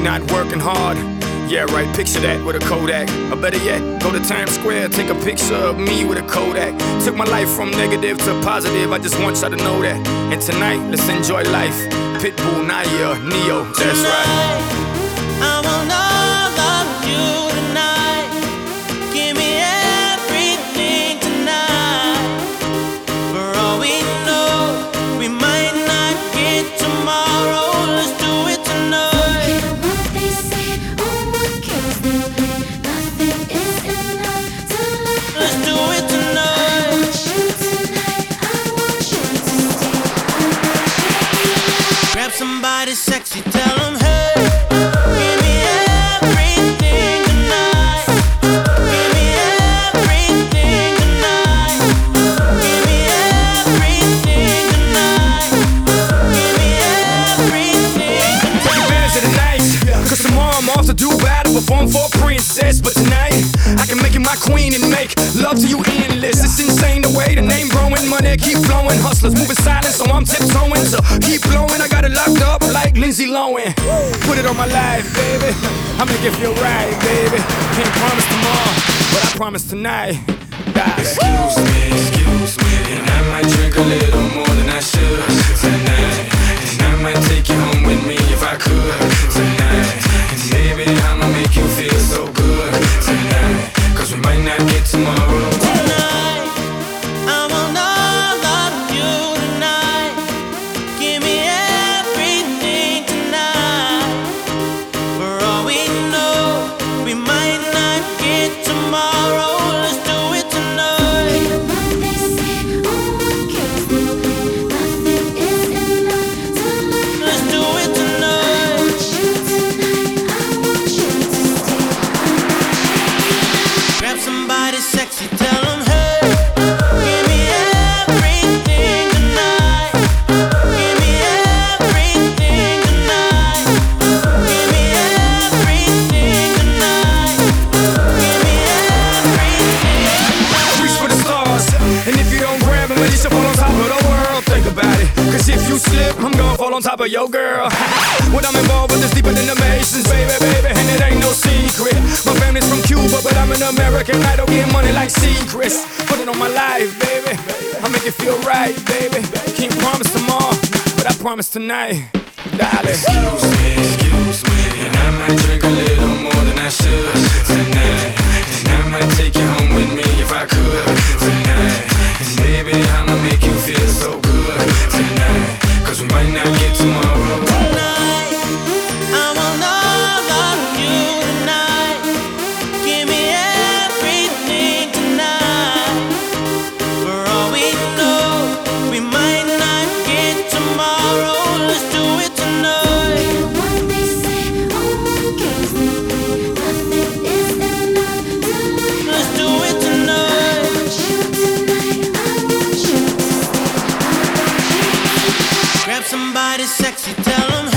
not working hard. Yeah, right, picture that with a Kodak. Or better yet, go to Times Square, take a picture of me with a Kodak. Took my life from negative to positive, I just want y'all to know that. And tonight, let's enjoy life. Pitbull, Naya, Neo, that's right. I want all of you tonight. Give me everything tonight. For all we know, we might not get tomorrow. Let's do it tonight. Let's do it tonight. Grab somebody sexy, tell them hey. Give me everything tonight. Give me everything tonight. Give me everything tonight. Give me everything tonight. Take advantage of the night, cause tomorrow I'm off to Dubai to perform for a princess. But tonight, I can make you my queen and make love to you endless. It's insane the way the name growing, money keep flowing. Hustlers moving silent, so I'm tiptoeing. So keep blowing, I got it locked up like Lindsay Lohan. Put it on my life, baby. I'ma give you a ride, baby. Can't promise tomorrow, but I promise tonight. Excuse me, and I might drink a little more than I should tonight. And I might take you home with me if I could tonight. And baby, I'ma make you feel so good tonight. Cause we might not get tomorrow. Tonight, I want all of you tonight. Give me everything tonight. For all we know, we might not get tomorrow. Let's do it tonight. Let's do it tonight. Grab somebody sexy, tell them hey. Give me everything tonight. Give me everything tonight. Give me everything tonight. Give me everything. Reach for the stars, and if you don't grab them, at least you'll fall on top of the world. Think about it, cause if you slip, I'm gonna fall on top of your girl. What I'm involved with is deeper than the Masons, baby, and it ain't no secret. My family's from Cuba, but I'm an American Idol, getting money like secrets. Put it on my life, baby, I make it feel right, baby. Can't promise tomorrow, but I promise tonight, darling. Excuse me, and I might drink a little more than I should tonight. And I might take you home with me if I could tonight. And baby, I'ma make you feel so good tonight. Cause we might not get tomorrow. Tonight, I want all of you tonight. Give me everything tonight. For all we know, we might not get tomorrow. Let's do it tonight. Let's do it tonight. Grab somebody sexy, tell them